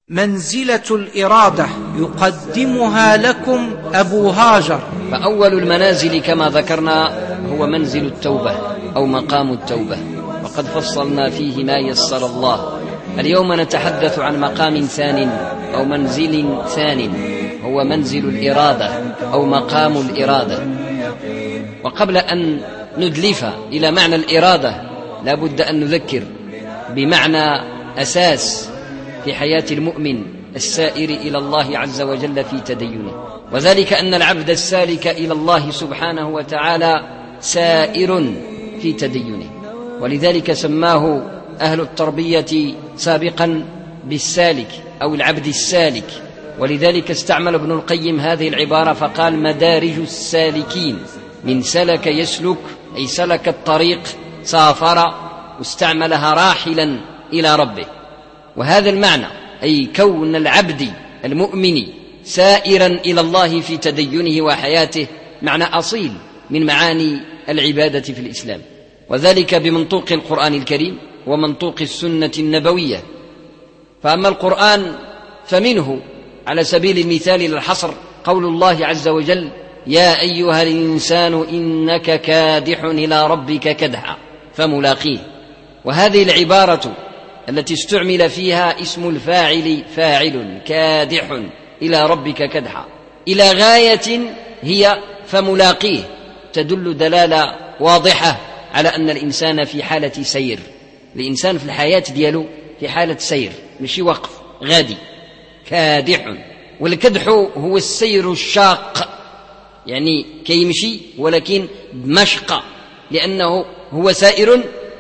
منزلة الإرادة يقدمها لكم أبو هاجر. فأول المنازل كما ذكرنا هو منزل التوبة أو مقام التوبة، وقد فصلنا فيه ما يسر الله. اليوم نتحدث عن مقام ثان أو منزل ثان، هو منزل الإرادة أو مقام الإرادة. وقبل أن ندلف إلى معنى الإرادة لا بد أن نذكر بمعنى أساس في حياة المؤمن السائر إلى الله عز وجل في تدينه، وذلك أن العبد السالك إلى الله سبحانه وتعالى سائر في تدينه، ولذلك سماه أهل التربية سابقا بالسالك أو العبد السالك. ولذلك استعمل ابن القيم هذه العبارة فقال: مدارج السالكين، من سلك يسلك أي سلك الطريق، سافر، واستعملها راحلا إلى ربه. وهذا المعنى أي كون العبد المؤمن سائرا إلى الله في تدينه وحياته معنى أصيل من معاني العبادة في الإسلام، وذلك بمنطوق القرآن الكريم ومنطوق السنة النبوية. فأما القرآن فمنه على سبيل المثال للحصر قول الله عز وجل: يا أيها الإنسان إنك كادح إلى ربك كدحا فملاقيه. وهذه العبارة التي استعمل فيها اسم الفاعل فاعل كادح إلى ربك كدحا إلى غاية هي فملاقيه، تدل دلالة واضحة على أن الإنسان في حالة سير. الإنسان في الحياة دياله في حالة سير، مش وقف غادي. كادح، والكدح هو السير الشاق، يعني كيمشي ولكن بمشقة، لأنه هو سائر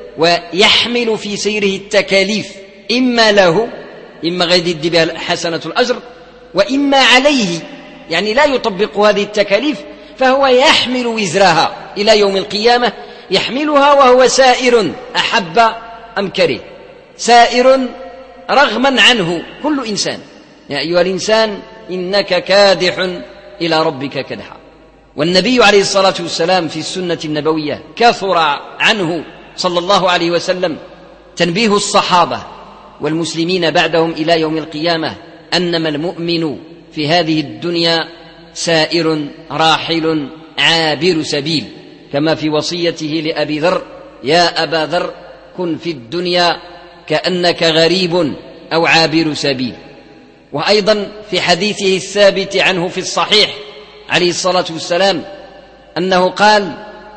ويحمل في سيره التكاليف، إما له، إما غير يدي بها حسنة الأجر، وإما عليه، يعني لا يطبق هذه التكاليف فهو يحمل وزرها إلى يوم القيامة، يحملها وهو سائر أحب أم كره، سائر رغما عنه كل إنسان. يا أيها الإنسان إنك كادح إلى ربك كدحا. والنبي عليه الصلاة والسلام في السنة النبوية كثر عنه صلى الله عليه وسلم تنبيه الصحابة والمسلمين بعدهم إلى يوم القيامة أنما المؤمن في هذه الدنيا سائر راحل عابر سبيل، كما في وصيته لأبي ذر: يا أبا ذر كن في الدنيا كأنك غريب أو عابر سبيل. وأيضا في حديثه الثابت عنه في الصحيح عليه الصلاة والسلام أنه قال: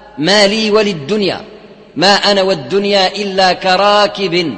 ما لي وللدنيا، ما أنا والدنيا إلا كراكب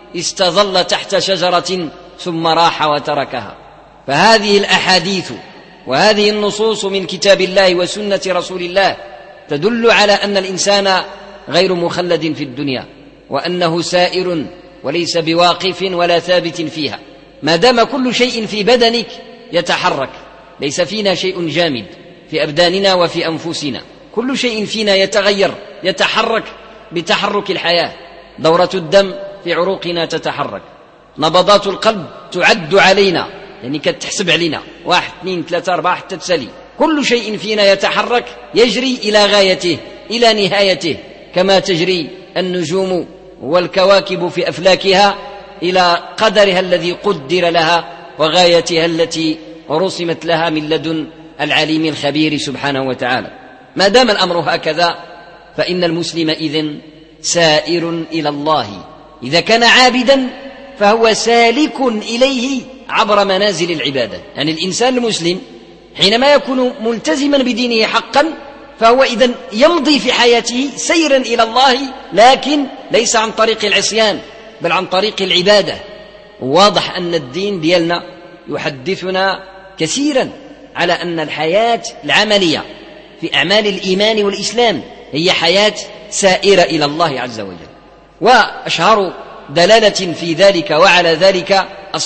استظل تحت شجرة ثم راح وتركها. فهذه الأحاديث وهذه النصوص من كتاب الله وسنة رسول الله تدل على أن الإنسان غير مخلد في الدنيا، وأنه سائر وليس بواقف ولا ثابت فيها، ما دام كل شيء في بدنك يتحرك. ليس فينا شيء جامد في أبداننا وفي أنفسنا، كل شيء فينا يتغير يتحرك بتحرك الحياة. دورة الدم في عروقنا تتحرك، نبضات القلب تعد علينا، يعني كتحسب علينا 1 2 3 4 حتى تسلي. كل شيء فينا يتحرك يجري إلى غايته إلى نهايته، كما تجري النجوم والكواكب في أفلاكها إلى قدرها الذي قدر لها وغايتها التي رسمت لها من لدن العليم الخبير سبحانه وتعالى. ما دام الأمر هكذا فإن المسلم إذن سائر إلى الله. إذا كان عابدا فهو سالك إليه عبر منازل العبادة. يعني الإنسان المسلم حينما يكون ملتزما بدينه حقا فهو إذن يمضي في حياته سيرا إلى الله، لكن ليس عن طريق العصيان بل عن طريق العبادة. واضح أن الدين ديالنا يحدثنا كثيرا على أن الحياة العملية في أعمال الإيمان والإسلام هي حياة سائرة إلى الله عز وجل. وأشهر دلالة في ذلك وعلى ذلك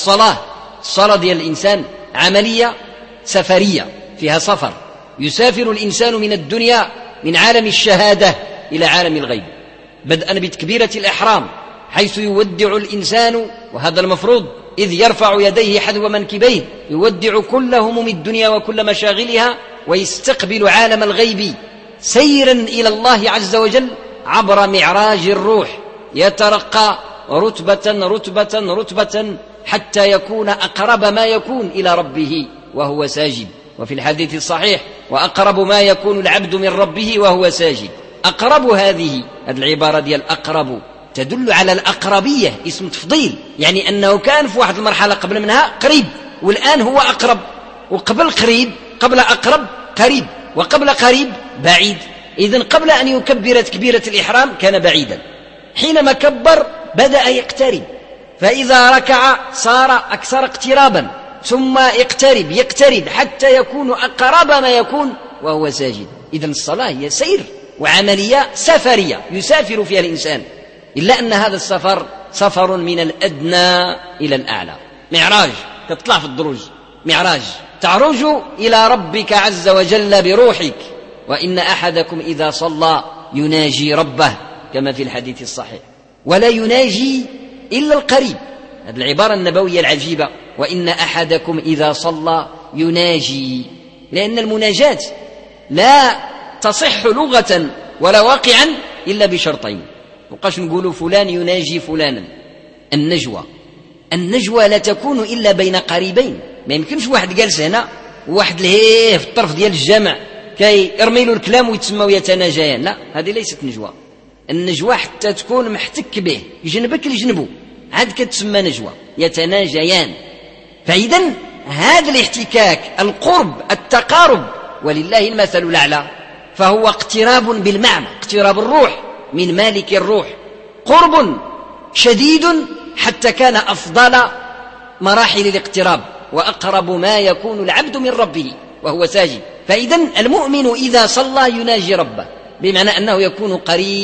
الصلاة ديال الإنسان عملية سفرية، فيها سفر، يسافر الإنسان من الدنيا من عالم الشهادة إلى عالم الغيب، بدءا بتكبيرة الإحرام حيث يودع الإنسان، وهذا المفروض، إذ يرفع يديه حذو منكبيه، يودع كل هموم الدنيا وكل مشاغلها ويستقبل عالم الغيب سيرا إلى الله عز وجل عبر معراج الروح، يترقى رتبة رتبة رتبة حتى يكون أقرب ما يكون إلى ربه وهو ساجد. وفي الحديث الصحيح: وأقرب ما يكون العبد من ربه وهو ساجد. أقرب هذه العبارة ديال الأقرب تدل على الأقربية، اسم تفضيل، يعني أنه كان في واحد المرحلة قبل منها قريب، والآن هو أقرب، وقبل قريب، قبل أقرب قريب، وقبل قريب بعيد. إذن قبل أن يكبر تكبيرة الإحرام كان بعيدا، حينما كبر بدأ يقترب، فإذا ركع صار أكثر اقترابا، ثم يقترب حتى يكون أقرب ما يكون وهو ساجد. إذن الصلاة هي سير وعملية سفرية يسافر فيها الإنسان، إلا أن هذا السفر سفر من الأدنى إلى الأعلى، معراج، تطلع في الدروج، معراج، تعرج إلى ربك عز وجل بروحك. وإن أحدكم إذا صلى يناجي ربه كما في الحديث الصحيح، ولا يناجي إلا القريب. هذه العبارة النبوية العجيبة: وإن أحدكم إذا صلى يناجي، لأن المناجاة لا تصح لغة ولا واقعا إلا بشرطين. وقاش نقولوا فلان يناجي فلانا. النجوى لا تكون إلا بين قريبين، ما يمكنش واحد جالس هنا وواحد لهيه في الطرف ديال الجامع كي يرمي له الكلام ويتسموا يتناجيان، لا، هذه ليست نجوى. النجوى حتى تكون محتك به، يجنبك لجنبه، عاد كتسمى نجوى، يتناجيان. فإذا هذا الاحتكاك، القرب، التقارب، ولله المثل الأعلى، فهو اقتراب بالمعنى، اقتراب الروح من مالك الروح، قرب شديد حتى كان أفضل مراحل الاقتراب، وأقرب ما يكون العبد من ربه وهو ساجد. فإذا المؤمن إذا صلى يناجي ربه، بمعنى أنه يكون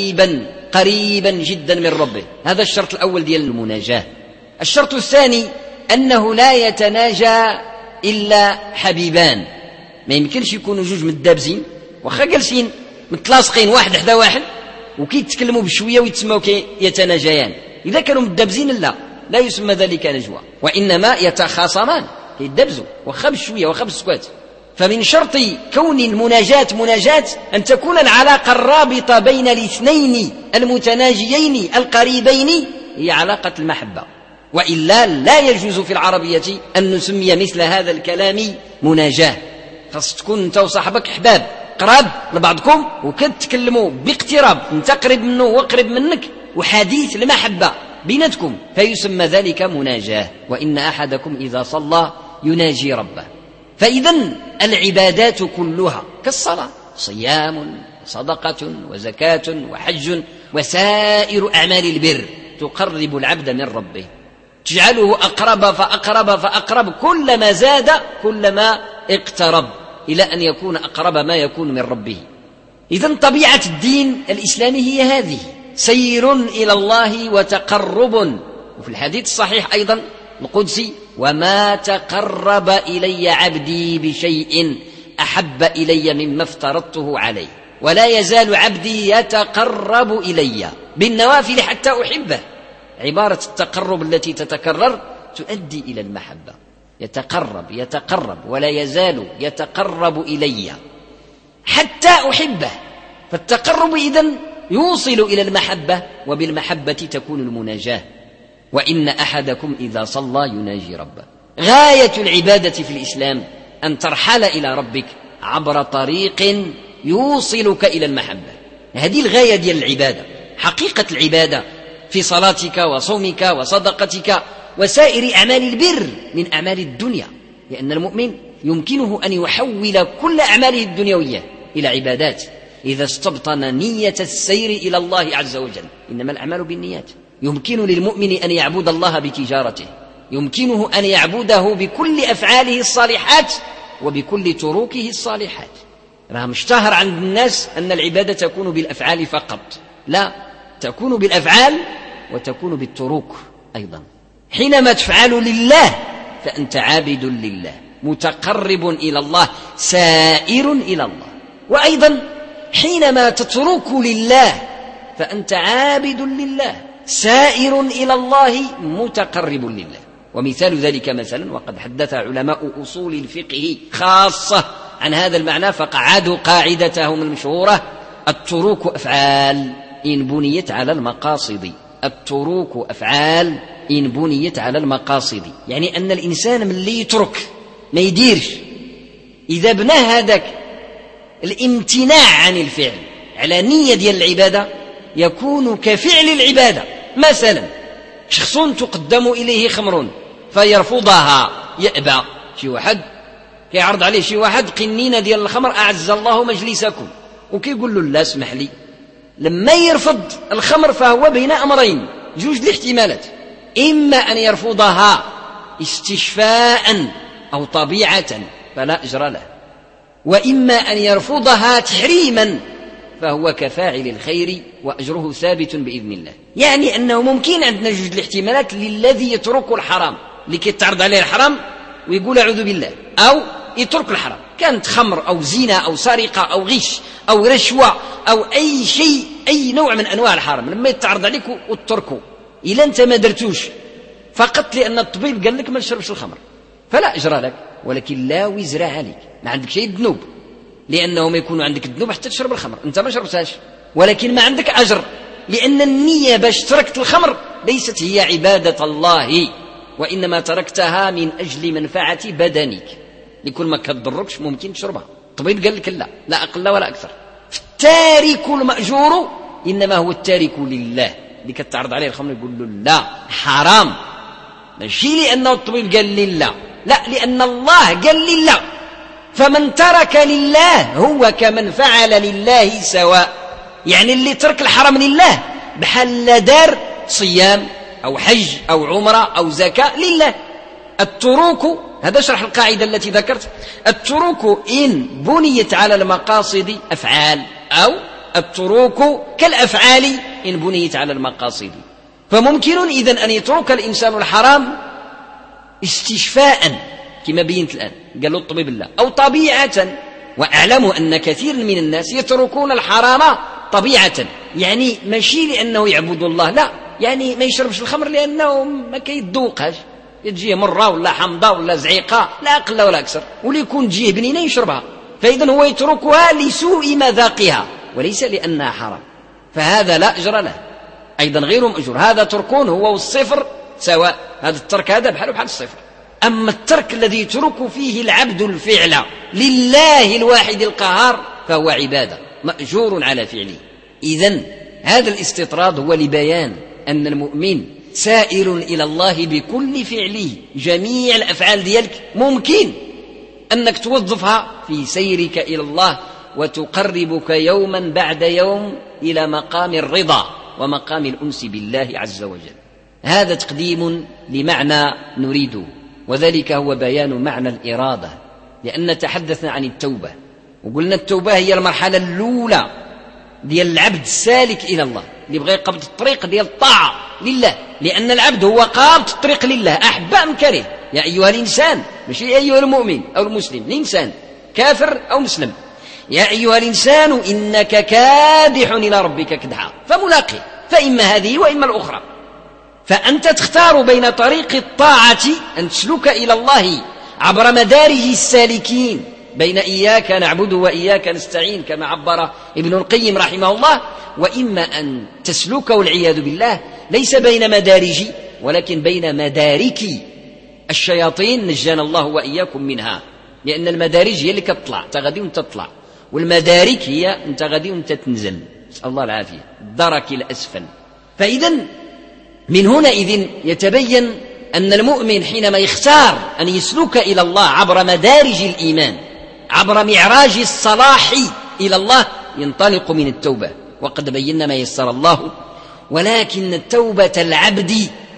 قريبا جدا من ربه. هذا الشرط الأول ديال المناجاة. الشرط الثاني أنه لا يتناجى إلا حبيبان، ما يمكنش يكونوا جوج متدابزين وخا جالسين متلاصقين واحد حدا واحد وكيتكلموا بشوية ويتسموا يتناجيان. إذا كانوا متدابزين لا يسمى ذلك نجوى، وإنما يتخاصمان، يتدبزوا وخا بشوية وخا بالسكوات. فمن شرط كون المناجاة مناجاة أن تكون العلاقة الرابطة بين الاثنين المتناجيين القريبين هي علاقة المحبة، وإلا لا يجوز في العربية أن نسمي مثل هذا الكلام مناجاة. خاص تكون أنت وصاحبك أحباب قراب لبعضكم وكتكلموا باقتراب، أنت قريب منه وقريب منك، وحديث المحبة بيناتكم، فيسمى ذلك مناجاة. وإن أحدكم إذا صلى يناجي ربه. فإذا العبادات كلها كالصلاة، صيام وصدقة وزكاة وحج وسائر أعمال البر تقرب العبد من ربه، تجعله أقرب فأقرب، كلما زاد كلما اقترب إلى أن يكون أقرب ما يكون من ربه. إذن طبيعة الدين الإسلامي هي هذه، سير إلى الله وتقرب. وفي الحديث الصحيح أيضا القدسي: وما تقرب إلي عبدي بشيء أحب إلي مما افترضته عليه، ولا يزال عبدي يتقرب إلي بالنوافل حتى أحبه. عبارة التقرب التي تتكرر تؤدي إلى المحبة، يتقرب ولا يزال يتقرب إلي حتى أحبه. فالتقرب إذن يوصل إلى المحبة، وبالمحبة تكون المناجاة. وإن أحدكم إذا صلى يناجي ربه. غاية العبادة في الإسلام أن ترحل إلى ربك عبر طريق يوصلك إلى المحبة. هذه الغاية ديال العبادة، حقيقة العبادة في صلاتك وصومك وصدقتك وسائر أعمال البر من أعمال الدنيا، لأن المؤمن يمكنه أن يحول كل أعماله الدنيوية إلى عبادات إذا استبطن نية السير إلى الله عز وجل. إنما الأعمال بالنيات. يمكن للمؤمن أن يعبد الله بتجارته، يمكنه أن يعبده بكل أفعاله الصالحات وبكل تروكه الصالحات. راه مشتهر عند الناس أن العبادة تكون بالأفعال فقط، لا، تكون بالأفعال وتكون بالتروك أيضا. حينما تفعل لله فأنت عابد لله، متقرب إلى الله، سائر إلى الله. وأيضا حينما تترك لله فأنت عابد لله، سائر إلى الله، متقرب لله. ومثال ذلك مثلا، وقد حدث علماء أصول الفقه خاصة عن هذا المعنى فقعدوا قاعدتهم المشهورة: التروك أفعال إن بنيت على المقاصد. التروك أفعال إن بنيت على المقاصد، يعني أن الإنسان من اللي يترك ما يديرش إذا بنى هذاك الامتناع عن الفعل على نية ديال العبادة يكون كفعل العبادة. مثلا شخص تقدم إليه خمر فيرفضها، يأبى. شي واحد كيعرض عليه شي واحد قنينة ديال الخمر، أعز الله مجلسكم، وكيقول له لا اسمح لي. لما يرفض الخمر فهو بين أمرين، جوج الاحتمالات: إما أن يرفضها استشفاء أو طبيعة فلا أجر له، وإما أن يرفضها تحريما فهو كفاعل الخير وأجره ثابت بإذن الله. يعني أنه ممكن عندنا جوج الاحتمالات للذي يترك الحرام، اللي كيتعرض عليه الحرام ويقول أعوذ بالله، أو يترك الحرام، كانت خمر أو زنا أو سرقة أو غش أو رشوة أو أي شيء، أي نوع من أنواع الحرام لما يتعرض عليك وتتركه. إلا أنت ما درتوش فقط لأن الطبيب قال لك ما تشربش الخمر فلا أجر لك، ولكن لا وزر عليك، ما عندك شيء ذنوب، لأنه ما يكون عندك الذنوب حتى تشرب الخمر، أنت ما شربتهاش، ولكن ما عندك أجر، لأن النية باش تركت الخمر ليست هي عبادة الله، وإنما تركتها من أجل منفعة بدنك، لكل ما كتضركش ممكن تشربها. الطبيب قال لك لا أقل ولا أكثر. التارك المأجور إنما هو التارك لله، اللي كتعرض عليه الخمر يقول له لا حرام، ماشي لأنه الطبيب قال لي لا، لأن الله قال لي لا. فمن ترك لله هو كمن فعل لله سواء، يعني اللي ترك الحرام لله بحال دار صيام أو حج أو عمرة أو زكاة لله. التروك، هذا شرح القاعدة التي ذكرت، التروك إن بنيت على المقاصد أفعال، أو التروك كالأفعال إن بنيت على المقاصد. فممكن إذن أن يترك الإنسان الحرام استشفاء كما بينت الآن، قالوا الطبيب الله، أو طبيعة. وأعلم أن كثير من الناس يتركون الحرام طبيعة، يعني ماشي لأنه يعبد الله، لا، يعني ما يشربش الخمر لأنه ما كيدوقهاش، تجيه مرة ولا حمضة ولا زعيقة، لا أقل ولا أكثر، وليكون تجيه بنينة يشربها، فإذن هو يتركها لسوء مذاقها وليس لأنها حرام، فهذا لا أجر له، أيضا غير مأجور. هذا تركون هو والصفر سواء، هذا الترك هذا بحال الصفر. أما الترك الذي يترك فيه العبد الفعل لله الواحد القهار فهو عبادة مأجور على فعله. إذن هذا الاستطراد هو لبيان أن المؤمن سائل إلى الله بكل فعله، جميع الأفعال ديالك ممكن أنك توظفها في سيرك إلى الله وتقربك يوما بعد يوم إلى مقام الرضا ومقام الأنس بالله عز وجل. هذا تقديم لمعنى نريده، وذلك هو بيان معنى الإرادة، لأن تحدثنا عن التوبة وقلنا التوبة هي المرحلة الأولى ديال العبد السالك إلى الله، اللي بغى يقبض الطريق ديال الطاعة لله، لأن العبد هو قابض الطريق لله أحب أم كره. يا أيها الإنسان، ماشي أيها المؤمن أو المسلم، الإنسان كافر أو مسلم، يا أيها الإنسان إنك كادح إلى ربك كدحا فملاقيه، فإما هذه وإما الأخرى. فأنت تختار بين طريق الطاعة أن تسلك إلى الله عبر مدارج السالكين، بين إياك نعبد وإياك نستعين كما عبر ابن القيم رحمه الله، وإما أن تسلك والعياذ بالله ليس بين مدارج ولكن بين مدارك الشياطين، نجانا الله وإياكم منها، لأن المدارج هي اللي كتطلع، أنت غادي وأنت تطلع، والمدارك هي أنت غادي وأنت تنزل، نسأل الله العافية، الدرك الأسفل. فإذن من هنا يتبين أن المؤمن حينما يختار أن يسلك إلى الله عبر مدارج الإيمان، عبر معراج الصلاح إلى الله، ينطلق من التوبة، وقد بينا ما يسر الله. ولكن التوبة العبد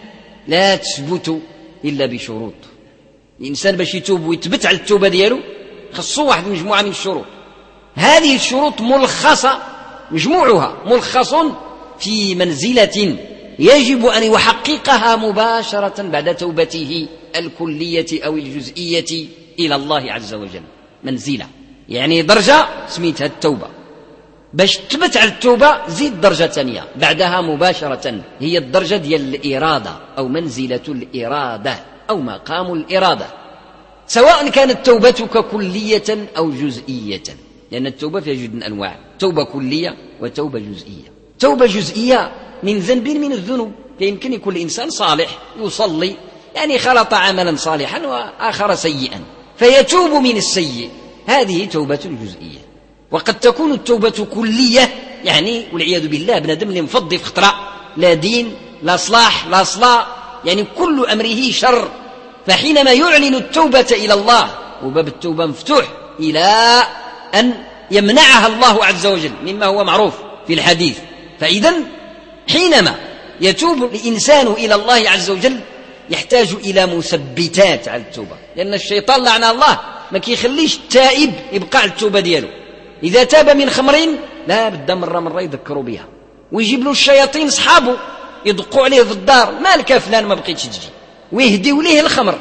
لا تثبت إلا بشروط. الإنسان باش يتوب ويثبت على التوبة دياله خصو واحد مجموعة من الشروط، هذه الشروط ملخصة، مجموعها ملخص في منزلة يجب أن يحققها مباشرة بعد توبته الكلية أو الجزئية إلى الله عز وجل. منزلة يعني درجة سميتها التوبة، باش تثبت على التوبة زيد درجة ثانية بعدها مباشرة، هي الدرجة ديال الإرادة أو منزلة الإرادة أو مقام الإرادة، سواء كانت توبتك كلية أو جزئية، لأن التوبة فيها جد من أنواع، توبة كلية وتوبة جزئية. توبة جزئية من ذنب من الذنوب، يمكن يكون الإنسان صالح يصلي، يعني خلط عملا صالحا وآخر سيئا فيتوب من السيء، هذه توبة جزئية. وقد تكون التوبة كلية، يعني والعياذ بالله بنادم اللي مفضي في خطرة، لا دين لا صلاح لا صلاة، يعني كل أمره شر، فحينما يعلن التوبة إلى الله وباب التوبة مفتوح إلى أن يمنعها الله عز وجل مما هو معروف في الحديث. فإذن حينما يتوب الإنسان إلى الله عز وجل يحتاج إلى مثبتات على التوبة، لأن الشيطان لعنه الله ما كيخليش التائب يبقى على التوبة دياله. إذا تاب من خمرين لا بد مرة يذكروا بها، ويجيب له الشياطين صحابه يدقوا عليه في الدار، مالك فلان ما بقيتش تجي، ويهديوا ليه الخمر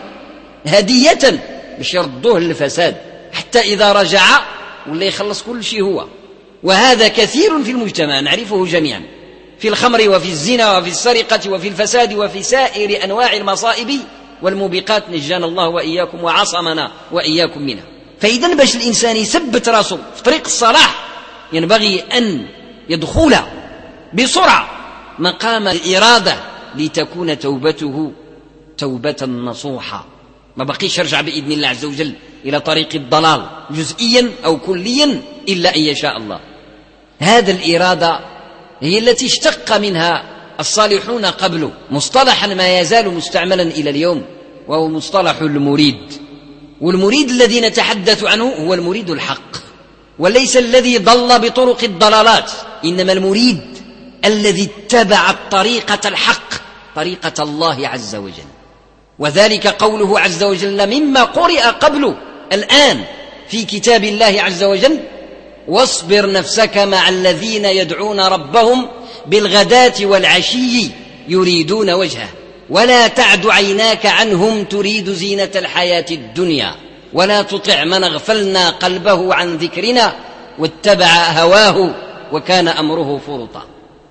هدية باش يردوه للفساد، حتى إذا رجع ولا يخلص كل شيء هو. وهذا كثير في المجتمع نعرفه جميعا، في الخمر وفي الزنا وفي السرقة وفي الفساد وفي سائر أنواع المصائب والموبقات، نجانا الله وإياكم وعصمنا وإياكم منها. فإذا باش الإنسان يثبت راسه في طريق الصلاح ينبغي أن يدخل بسرعة مقام الإرادة لتكون توبته توبة نصوحة، ما بقيش يرجع بإذن الله عز وجل إلى طريق الضلال جزئيا أو كليا إلا أن يشاء الله. هذا الإرادة هي التي اشتق منها الصالحون قبله مصطلحا ما يزال مستعملا إلى اليوم، وهو مصطلح المريد. والمريد الذي نتحدث عنه هو المريد الحق، وليس الذي ضل بطرق الضلالات، إنما المريد الذي اتبع الطريقة الحق، طريقة الله عز وجل. وذلك قوله عز وجل مما قرئ قبله الآن في كتاب الله عز وجل: واصبر نفسك مع الذين يدعون ربهم بالغداة والعشي يريدون وجهه ولا تعد عيناك عنهم تريد زينة الحياة الدنيا ولا تطع من اغفلنا قلبه عن ذكرنا واتبع هواه وكان أمره فرطا.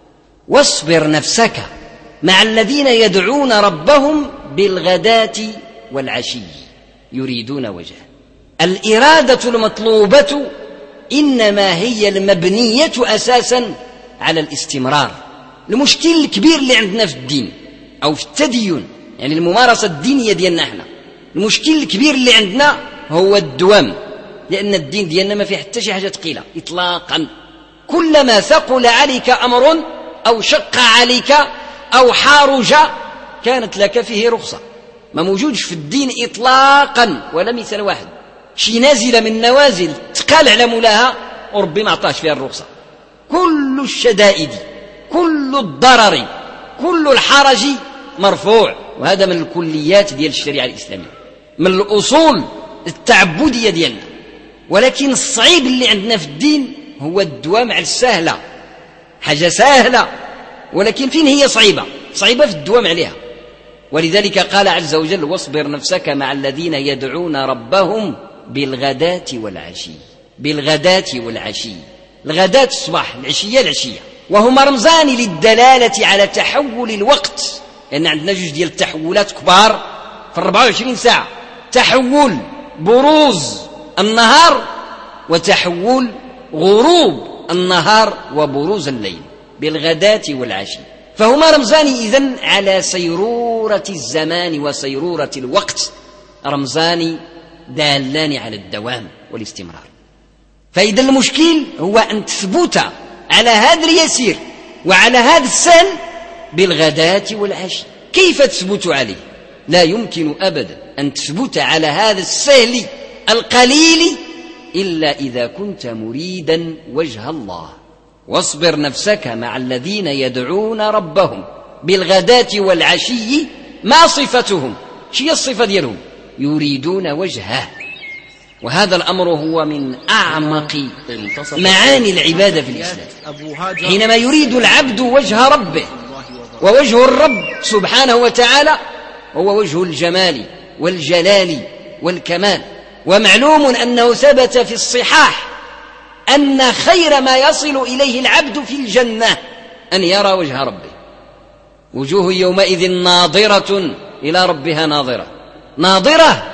واصبر نفسك مع الذين يدعون ربهم بالغداة والعشي يريدون وجهه. الإرادة المطلوبة إنما هي المبنية أساسا على الاستمرار. المشكل الكبير اللي عندنا في الدين أو في التدين، يعني الممارسة الدينية ديالنا احنا، المشكل الكبير اللي عندنا هو الدوام، لأن الدين ديالنا ما فيه حتى شي حاجة ثقيلة إطلاقا. كلما ثقل عليك أمر أو شق عليك أو حارج كانت لك فيه رخصة. ما موجودش في الدين إطلاقا ولا مثال واحد شي نازلة من نوازل تقال على مولاها وربي ما عطاش فيها الرخصة. كل الشدائد كل الضرر كل الحرج مرفوع، وهذا من الكليات ديال الشريعة الإسلامية، من الأصول التعبدية ديالنا. ولكن الصعيب اللي عندنا في الدين هو الدوام على السهلة، حاجة سهلة ولكن فين هي صعيبة في الدوام عليها. ولذلك قال عز وجل: واصبر نفسك مع الذين يدعون ربهم بالغداة والعشي. بالغداة والعشي، الغداة الصباح، العشية العشية، وهما رمزان للدلالة على تحول الوقت، لأن عندنا جوج ديال التحولات كبار في 24 ساعة: تحول بروز النهار وتحول غروب النهار وبروز الليل، بالغداة والعشي. فهما رمزان إذن على سيرورة الزمان وسيرورة الوقت، رمزان دالان على الدوام والاستمرار. فإذا المشكل هو أن تثبت على هذا اليسير وعلى هذا السهل بالغداة والعشي. كيف تثبت عليه؟ لا يمكن أبدا أن تثبت على هذا السهل القليل إلا إذا كنت مريدا وجه الله. واصبر نفسك مع الذين يدعون ربهم بالغداة والعشي. ما صفتهم؟ شي الصفة ديالهم؟ يريدون وجهه. وهذا الأمر هو من أعمق معاني العبادة في الإسلام. حينما يريد العبد وجه ربه، ووجه الرب سبحانه وتعالى هو وجه الجمال والجلال والكمال. ومعلوم أنه ثبت في الصحاح أن خير ما يصل إليه العبد في الجنة أن يرى وجه ربه. وجوه يومئذ ناظرة إلى ربها ناظرة. ناظرة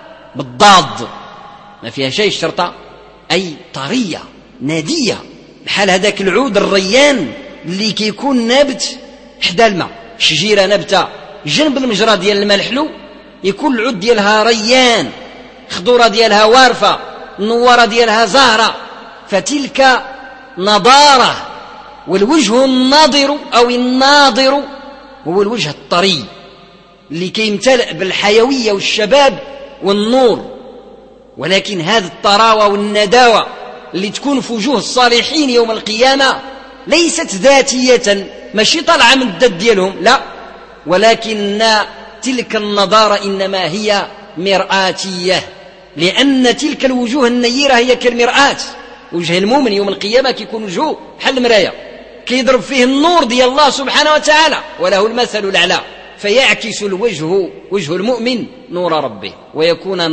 بالضاد ما فيها شيء الشرطة، أي طرية نادية، بحال هذاك العود الريان اللي كيكون نابت حدا الماء شجيرة نبتة جنب المجرى ديال الماء الحلو يكون العود ديالها ريان، خضورة ديالها وارفة، النوارة ديالها زهرة، فتلك نضارة. والوجه الناضر أو الناضر هو الوجه الطري اللي كيمتلئ بالحيوية والشباب والنور. ولكن هذه الطراوة والنداوة اللي تكون في وجوه الصالحين يوم القيامة ليست ذاتية، ماشي طالعة من الدد ديالهم، لا، ولكن تلك النضارة إنما هي مرآتية، لأن تلك الوجوه النيرة هي كالمرآة. وجه المؤمن يوم القيامة كيكون وجهه بحال المراية، كيضرب فيه النور ديال الله سبحانه وتعالى وله المثل الأعلى، فيعكس وجه المؤمن نور ربه ويكون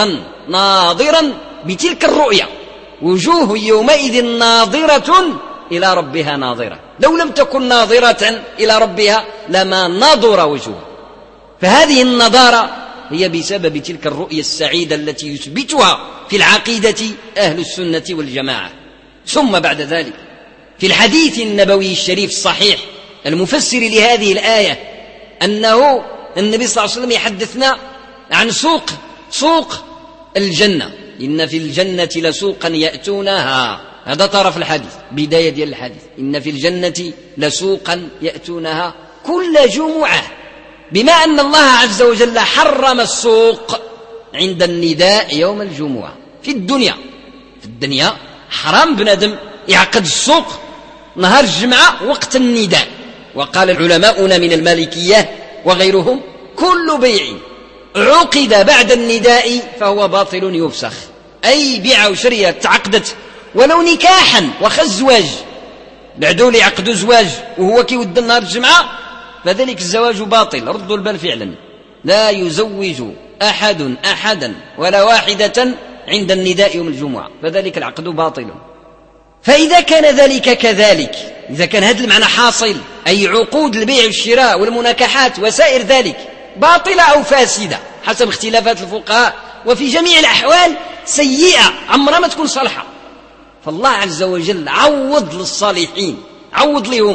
ناظرا بتلك الرؤية. وجوه يومئذ ناظرة إلى ربها ناظرة، لو لم تكن ناظرة إلى ربها لما نظر وجهه. فهذه النضارة هي بسبب تلك الرؤية السعيدة التي يثبتها في العقيدة أهل السنة والجماعة. ثم بعد ذلك في الحديث النبوي الشريف الصحيح المفسر لهذه الآية أنه النبي صلى الله عليه وسلم يحدثنا عن سوق الجنة. إن في الجنة لسوقا يأتونها، هذا طرف الحديث، بداية ديال الحديث، إن في الجنة لسوقا يأتونها كل جمعة، بما أن الله عز وجل حرم السوق عند النداء يوم الجمعة. في الدنيا حرام بنادم يعقد السوق نهار الجمعة وقت النداء. وقال العلماء من المالكية وغيرهم كل بيع عقد بعد النداء فهو باطل يفسخ، أي بيع وشرية تعقدت ولو نكاحا وخا الزواج، بعدوا لي يعقدوا زواج وهو كيود النهار الجمعة، فذلك الزواج باطل. ردوا البال، فعلا لا يزوج أحدا ولا واحدة عند النداء يوم الجمعة، فذلك العقد باطل. فإذا كان ذلك كذلك، إذا كان هذا المعنى حاصل، أي عقود البيع والشراء والمناكحات وسائر ذلك باطلة أو فاسدة حسب اختلافات الفقهاء، وفي جميع الأحوال سيئة، عمرها ما تكون صالحة، فالله عز وجل عوض للصالحين، عوض لهم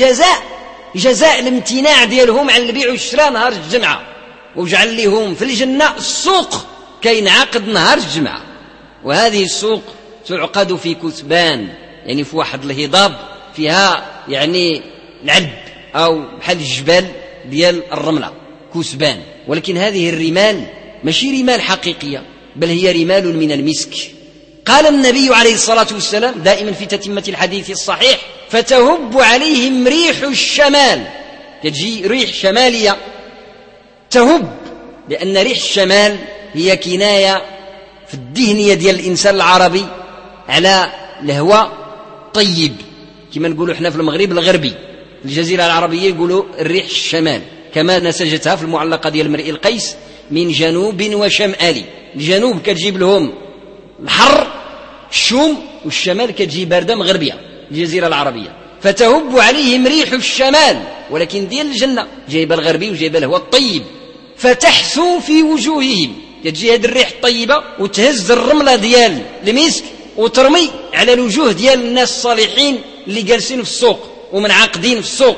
جزاء الامتناع ديالهم عن البيع والشراء نهار الجمعة، وجعل لهم في الجنة السوق كينعقد نهار الجمعة. وهذه السوق تعقد في كثبان، يعني في واحد الهضاب فيها يعني العلب أو بحال الجبال ديال الرملة، كثبان. ولكن هذه الرمال ماشي رمال حقيقية، بل هي رمال من المسك. قال النبي عليه الصلاة والسلام دائما في تتمة الحديث الصحيح: فتهب عليهم ريح الشمال، تجي ريح شمالية تهب، لأن ريح الشمال هي كناية في الذهنية ديال الإنسان العربي على الهواء طيب، كما نقولوا احنا في المغرب الغربي، في الجزيرة العربية يقولوا الريح الشمال، كما نسجتها في المعلقة ديال المرئي القيس: من جنوب وشمال. الجنوب كتجيب لهم الحر الشوم، والشمال كتجي باردة مغربية الجزيرة العربية. فتهب عليهم ريح الشمال، ولكن ديال الجنة جايبة الغربي وجايبة الهواء الطيب. فتحثو في وجوههم، تجي هذه الريح الطيبة وتهز الرملة ديال المسك وترمي على الوجوه ديال الناس الصالحين اللي جالسين في السوق ومنعقدين في السوق،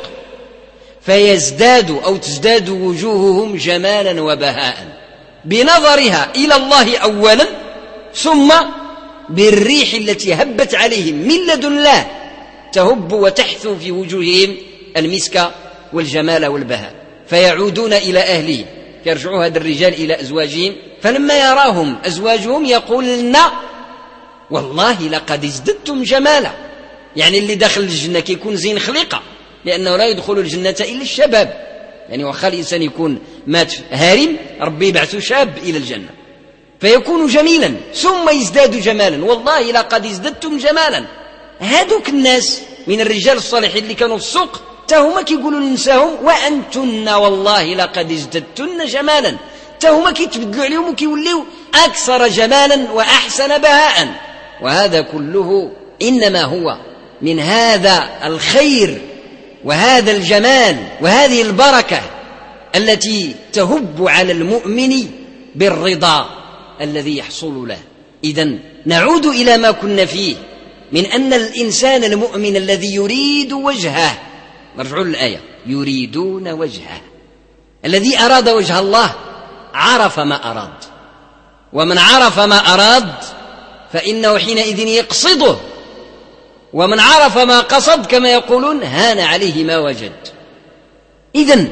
فيزداد أو تزداد وجوههم جمالا وبهاء بنظرها إلى الله أولا، ثم بالريح التي هبت عليهم من لدن الله، تهب وتحثو في وجوههم المسك والجمال والبهاء. فيعودون إلى أهلهم، يرجعوا هذا الرجال إلى أزواجهم، فلما يراهم أزواجهم يقولن: والله لقد ازددتم جمالا. يعني اللي داخل الجنة كيكون زين خليقة، لأنه لا يدخل الجنة إلا الشباب، يعني وخا الإنسان يكون مات هارم ربي يبعث شاب إلى الجنة فيكون جميلا، ثم يزداد جمالا. والله لقد ازددتم جمالا. هذوك الناس من الرجال الصالحين اللي كانوا في السوق تاهما كيقولوا لنساهم: وأنتن والله لقد ازددتن جمالا. تاهما كيتبدلوا عليهم وكيوليوا أكثر جمالا وأحسن بهاء. وهذا كله إنما هو من هذا الخير وهذا الجمال وهذه البركة التي تهب على المؤمن بالرضا الذي يحصل له. إذن نعود إلى ما كنا فيه من أن الإنسان المؤمن الذي يريد وجهه، نرجع للآية: يريدون وجهه. الذي أراد وجه الله عرف ما أراد، ومن عرف ما أراد فإنه حينئذ يقصده، ومن عرف ما قصد كما يقولون هان عليه ما وجد. إذن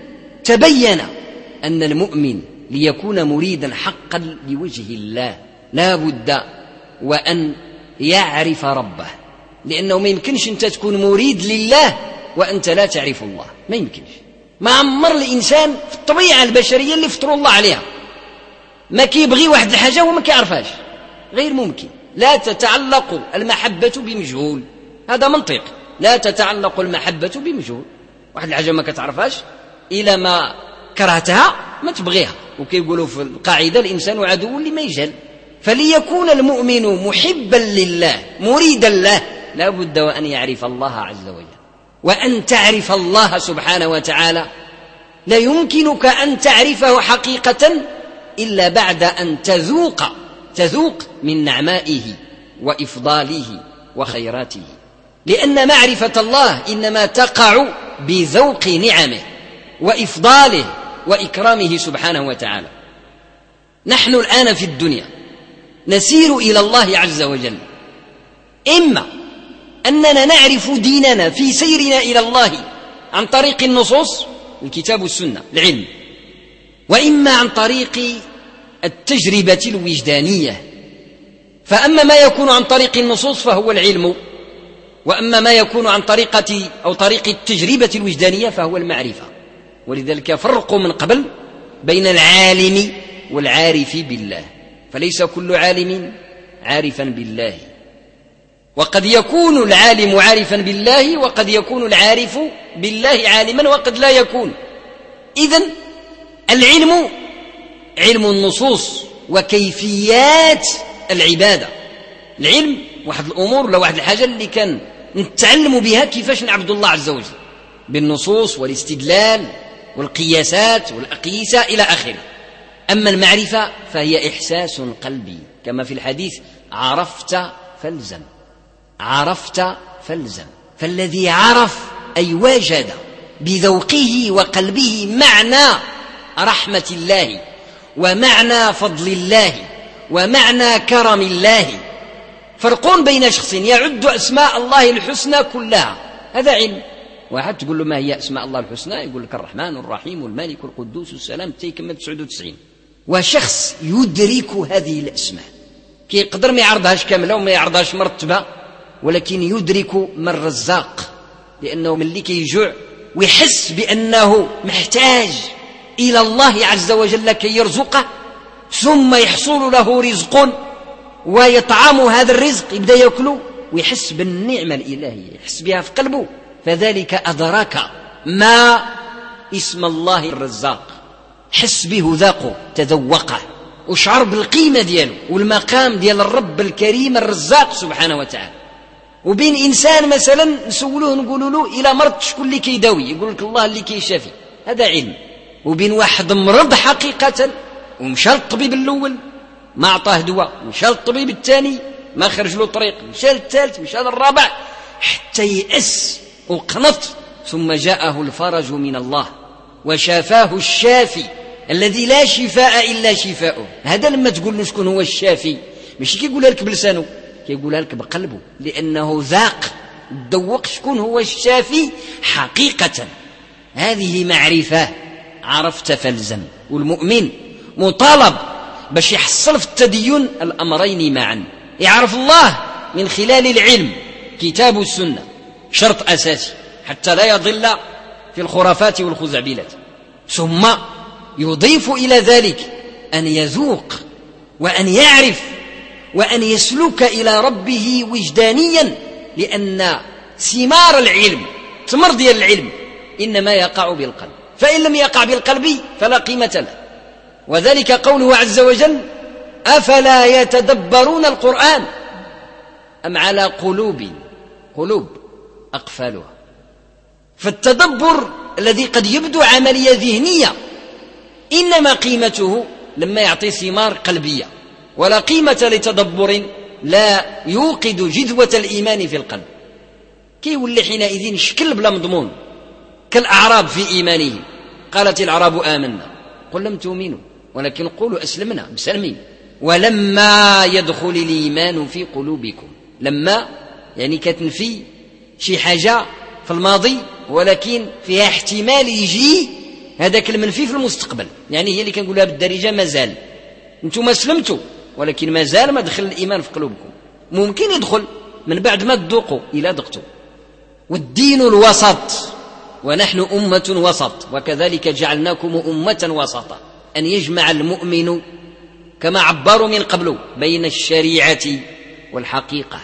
تبين أن المؤمن ليكون مريدا حقا لوجه الله لا بد وأن يعرف ربه، لأنه ما يمكنش أنت تكون مريد لله وأنت لا تعرف الله، ما يمكنش. ما عمر الإنسان في الطبيعة البشرية اللي فطر الله عليها ما كيبغي واحد الحاجة وما كيعرفهاش، غير ممكن. لا تتعلق المحبة بمجهول، هذا منطق. لا تتعلق المحبة بمجهول، واحد الحاجة ما كتعرفهاش إلى ما كرهتها ما تبغيها. وكيقولوا في القاعدة الإنسان عدو لما يجهل. فليكون المؤمن محبا لله مريدا له لا بد وأن يعرف الله عز وجل. وأن تعرف الله سبحانه وتعالى لا يمكنك أن تعرفه حقيقة إلا بعد أن تذوق من نعمائه وإفضاله وخيراته، لأن معرفة الله إنما تقع بذوق نعمه وإفضاله وإكرامه سبحانه وتعالى. نحن الآن في الدنيا نسير إلى الله عز وجل، إما أننا نعرف ديننا في سيرنا إلى الله عن طريق النصوص الكتاب والسنة العلم، وإما عن طريق التجربة الوجدانية. فأما ما يكون عن طريق النصوص فهو العلم، وأما ما يكون عن طريق التجربة الوجدانية فهو المعرفة. ولذلك فرقوا من قبل بين العالم والعارف بالله، فليس كل عالم عارفا بالله، وقد يكون العالم عارفا بالله وقد يكون العارف بالله عالما وقد لا يكون. إذن العلم علم النصوص وكيفيات العبادة. العلم واحد الأمور ولا واحد الحاجة اللي كان نتعلم بها كيفاش نعبد الله عز وجل بالنصوص والاستدلال والقياسات والأقيسة إلى آخره. أما المعرفة فهي إحساس قلبي، كما في الحديث عرفت فالزم، عرفت فالزم. فالذي عرف أي وجد بذوقه وقلبه معنى رحمة الله ومعنى فضل الله ومعنى كرم الله. فرق بين شخص يعد أسماء الله الحسنى كلها، هذا علم. واحد تقول له ما هي أسماء الله الحسنى يقول لك الرحمن الرحيم والمالك القدوس السلام تيكمل 99. وشخص يدرك هذه الأسماء كيقدر ما يعرضهاش كاملة وما يعرضهاش مرتبة، ولكن يدرك من الرزاق، لأنه من اللي كيجوع ويحس بأنه محتاج إلى الله عز وجل كي يرزقه، ثم يحصل له رزق ويطعم هذا الرزق يبدأ يأكله ويحس بالنعمة الإلهية، يحس بها في قلبه، فذلك أدرك ما اسم الله الرزاق، حس به ذاقه تذوقه وشعر بالقيمة دياله والمقام ديال الرب الكريم الرزاق سبحانه وتعالى. وبين إنسان مثلا نسولوه نقولوا له إلى مرض شكون اللي كيداوي يقول لك الله اللي كيشافي، هذا علم. وبين واحد مرض حقيقة ومشى للطبيب الأول ما أعطاه دواء، مشى للطبيب الثاني ما خرج له طريق، مشى للثالث مشى للرابع حتى يأس وقنط، ثم جاءه الفرج من الله وشافاه الشافي الذي لا شفاء إلا شفاؤه. هذا لما تقول له شكون هو الشافي مش كيقولها لك بلسانه، كيقولها لك بقلبه، لأنه ذاق تذوق شكون هو الشافي حقيقة. هذه معرفة، عرفت فالزم. والمؤمن مطالب باش يحصل في التدين الأمرين معا، يعرف الله من خلال العلم كتاب السنة شرط أساسي حتى لا يضل في الخرافات والخزعبلات، ثم يضيف إلى ذلك أن يذوق وأن يعرف وأن يسلك إلى ربه وجدانيا، لأن ثمار العلم ثمر ديال العلم إنما يقع بالقلب، فإن لم يقع بالقلب فلا قيمة له. وذلك قوله عز وجل أفلا يتدبرون القرآن أم على قلوب أقفالها. فالتدبر الذي قد يبدو عملية ذهنية إنما قيمته لما يعطي ثمار قلبية، ولا قيمة لتدبر لا يوقد جذوة الإيمان في القلب، كي يولي حينئذ شكل بلا مضمون، كالأعراب في إيمانهم. قالت الأعراب آمنا قل لم تؤمنوا ولكن قولوا أسلمنا مسلمين ولما يدخل الإيمان في قلوبكم. لما يعني كتنفي شي حاجة في الماضي ولكن فيها احتمال يجي هذاك المنفي في المستقبل، يعني هي اللي كنقولها بالدارجة مازال انتم اسلمتوا ولكن مازال ما دخل الإيمان في قلوبكم، ممكن يدخل من بعد ما تذوقوا إلى ذقتوا. والدين الوسط ونحن أمة وسط وكذلك جعلناكم أمة وسطا، أن يجمع المؤمن كما عبروا من قبل بين الشريعة والحقيقة.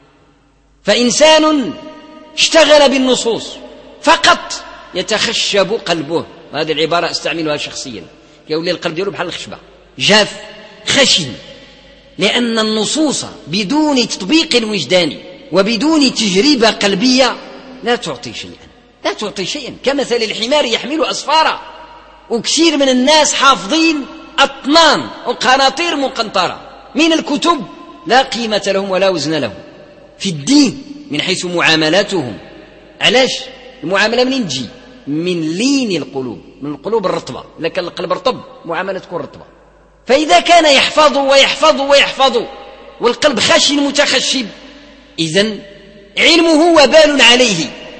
فإنسان اشتغل بالنصوص فقط يتخشب قلبه، وهذه العبارة استعملها شخصيا، يولي القلب ديالو بحال الخشبة جاف خشن، لأن النصوص بدون تطبيق وجداني وبدون تجربة قلبية لا تعطي شيئا، لا تعطي شيئا، كمثل الحمار يحمل أسفارا. وكثير من الناس حافظين أطنان وقناطير مقنطرة من الكتب لا قيمة لهم ولا وزن لهم في الدين من حيث معاملاتهم. علاش؟ المعاملة منين تجي؟ من لين القلوب، من القلوب الرطبة. لكن القلب رطب معاملة تكون رطبة. فإذا كان يحفظ ويحفظ ويحفظ والقلب خشن متخشب، إذن علمه وبال عليه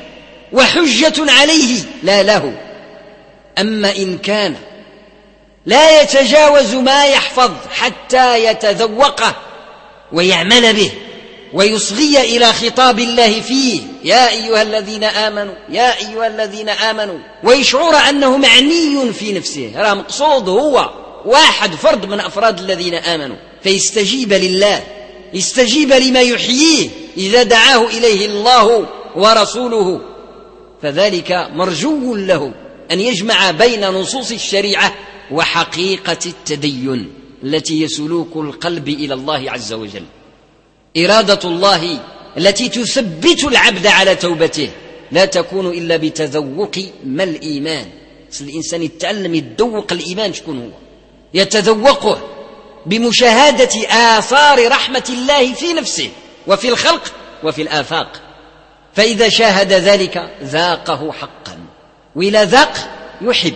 وحجة عليه لا له. أما إن كان لا يتجاوز ما يحفظ حتى يتذوقه ويعمل به ويصغي إلى خطاب الله فيه يا أيها الذين آمنوا يا أيها الذين آمنوا، ويشعر أنه معني في نفسه، راه مقصود هو واحد فرد من أفراد الذين آمنوا، فيستجيب لله، يستجيب لما يحييه إذا دعاه إليه الله ورسوله، فذلك مرجو له أن يجمع بين نصوص الشريعة وحقيقة التدين التي هي سلوك القلب إلى الله عز وجل. إرادة الله التي تثبت العبد على توبته لا تكون إلا بتذوق ما الإيمان. الإنسان يتعلم يتذوق الإيمان شكون هو، يتذوقه بمشاهدة آثار رحمة الله في نفسه وفي الخلق وفي الآفاق، فإذا شاهد ذلك ذاقه حقا، وإلى ذاق يحب،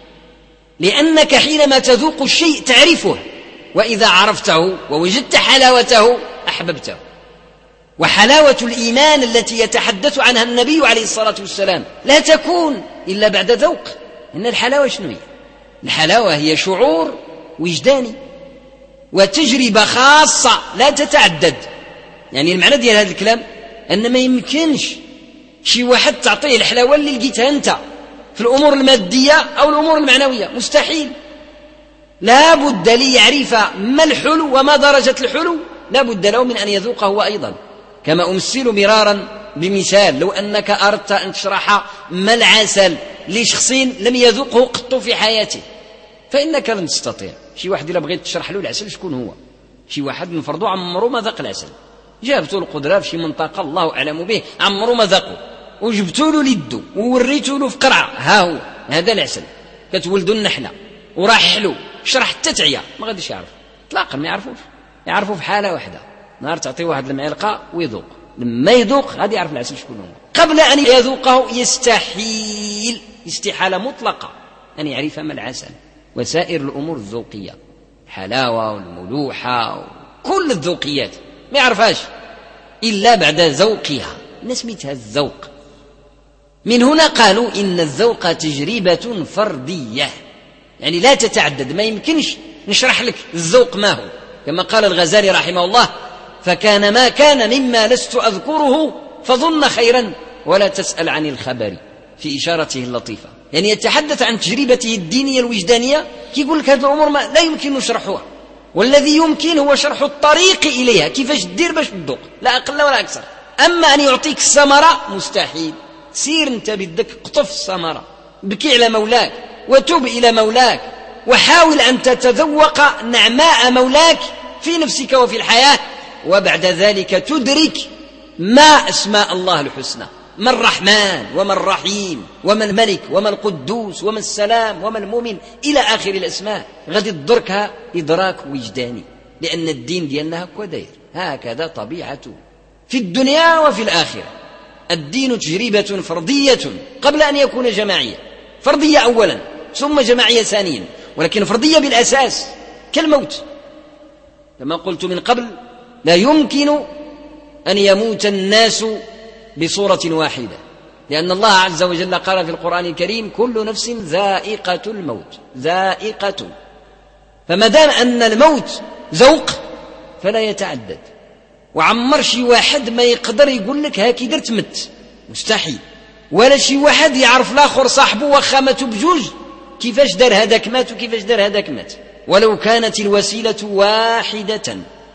لأنك حينما تذوق الشيء تعرفه، وإذا عرفته ووجدت حلاوته أحببته. وحلاوة الإيمان التي يتحدث عنها النبي عليه الصلاة والسلام لا تكون إلا بعد ذوق. إن الحلاوة شنو هي؟ الحلاوة هي شعور وجداني وتجربة خاصة لا تتعدد. يعني المعنى ديال هذا الكلام أن ما يمكنش شي واحد تعطيه الحلاوة اللي لقيتها أنت في الأمور المادية أو الأمور المعنوية، مستحيل. لا بد ليعرف ما الحلو وما درجة الحلو لا بد له من أن يذوقه هو أيضا. كما أمثل مرارا بمثال، لو أنك أردت أن تشرح ما العسل لشخص لم يذوقه قط في حياته فإنك لن تستطيع. شي واحد إلا بغيت تشرح له العسل شكون هو؟ شي واحد من فرضه عمره ما ذاق العسل، جابته القدرة في شي منطقة الله أعلم به عمره ما ذاقه، وجبته له ليدو ووريته له في قرعة، ها هو هذا العسل، كتولدوا النحلة وراح حلو، شرح حتى تعيا ما غاديش يعرف اطلاقا، ما يعرفوش، يعرفوا في حالة واحدة، نهار تعطيه واحد المعلقة ويذوق، لما يذوق غادي يعرف العسل شكون هو. قبل أن يذوقه يستحيل استحالة مطلقة أن يعرف ما العسل وسائر الأمور الذوقية، الحلاوة والملوحة كل الذوقيات ما يعرفهاش إلا بعد ذوقها، نسميتها الذوق. من هنا قالوا إن الذوق تجربة فردية، يعني لا تتعدد، ما يمكنش نشرح لك الذوق ما هو، كما قال الغزالي رحمه الله: فكان ما كان مما لست أذكره فظن خيرا ولا تسأل عن الخبر، في إشارته اللطيفة. يعني يتحدث عن تجربته الدينية الوجدانية، يقول لك هذه الأمور لا يمكن نشرحها، والذي يمكن هو شرح الطريق إليها، كيفاش تدير باش تذوق، لا أقل ولا أكثر. أما أن يعطيك الثمرة مستحيل. سير أنت بدك قطف الثمرة، بكي على مولاك وتوب إلى مولاك، وحاول أن تتذوق نعماء مولاك في نفسك وفي الحياة، وبعد ذلك تدرك ما أسماء الله الحسنى، ما الرحمن وما الرحيم وما الملك وما القدوس وما السلام وما المؤمن إلى آخر الأسماء. غادي تدركها إدراك وجداني، لأن الدين ديالنا هكذا داير، هكذا طبيعته في الدنيا وفي الآخرة. الدين تجربة فردية قبل أن يكون جماعية، فردية أولا ثم جماعية ثانيا، ولكن فردية بالأساس كالموت. كما قلت من قبل لا يمكن أن يموت الناس بصورة واحدة، لأن الله عز وجل قال في القرآن الكريم كل نفس ذائقة الموت، ذائقة. فما دام أن الموت ذوق فلا يتعدد، وعمر شي واحد ما يقدر يقول لك هاكي درت مت، مستحيل. ولا شي واحد يعرف الآخر صاحبه وخامته بجوج كيفاش دار هذاك مات وكيفاش دار هذاك مات، ولو كانت الوسيلة واحدة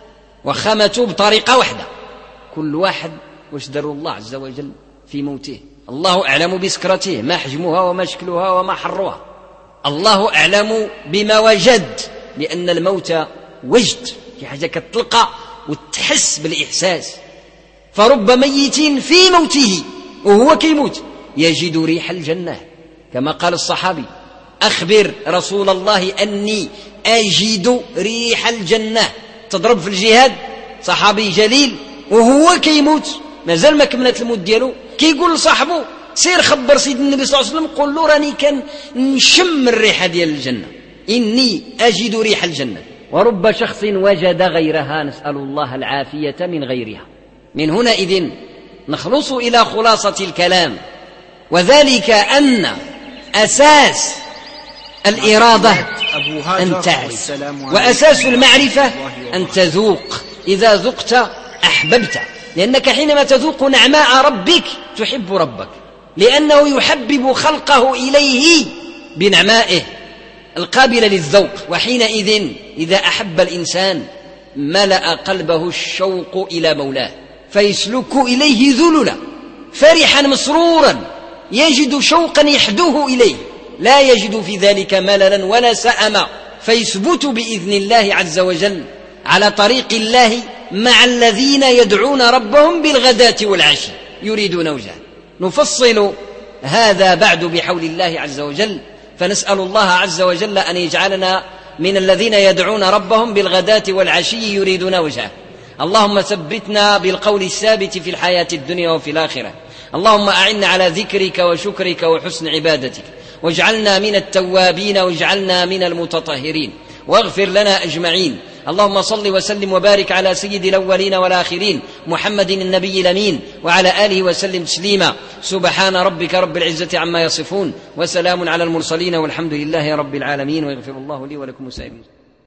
وخامته بطريقة واحدة. كل واحد واش دار الله عز وجل في موته، الله أعلم بسكرته، ما حجمها وما شكلها وما حرها، الله أعلم بما وجد، لأن الموت وجد، في حاجة كتلقى وتحس بالإحساس. فرب ميت في موته وهو كيموت يجد ريح الجنة، كما قال الصحابي أخبر رسول الله أني أجد ريح الجنة. تضرب في الجهاد صحابي جليل وهو كيموت، مازال ما كملت الموت ديالو، كيقول لصاحبه سير خبر سيد النبي صلى الله عليه وسلم قل له راني كان نشم الريحة ديال الجنة، إني أجد ريح الجنة. ورب شخص وجد غيرها، نسأل الله العافية من غيرها. من هنا إذن نخلص إلى خلاصة الكلام، وذلك أن أساس الإرادة أن تعرف، وأساس المعرفة أن تذوق. إذا ذقت أحببت، لأنك حينما تذوق نعماء ربك تحب ربك، لأنه يحبب خلقه إليه بنعمائه القابلة للذوق. وحينئذ إذا أحب الإنسان ملأ قلبه الشوق إلى مولاه، فيسلك إليه ذللا فرحا مسرورا، يجد شوقا يحدوه إليه، لا يجد في ذلك مللا ولا سأما، فيثبت بإذن الله عز وجل على طريق الله مع الذين يدعون ربهم بالغداة والعشي يريدون وجهه. نفصل هذا بعد بحول الله عز وجل، فنسأل الله عز وجل أن يجعلنا من الذين يدعون ربهم بالغداة والعشي يريدون وجهه. اللهم ثبتنا بالقول الثابت في الحياة الدنيا وفي الآخرة. اللهم أعنا على ذكرك وشكرك وحسن عبادتك، واجعلنا من التوابين واجعلنا من المتطهرين، واغفر لنا أجمعين. اللهم صل وسلم وبارك على سيد الأولين والآخرين محمد النبي الأمين وعلى آله وسلم تسليما. سبحان ربك رب العزة عما يصفون، وسلام على المرسلين، والحمد لله رب العالمين، ويغفر الله لي ولكم وسائر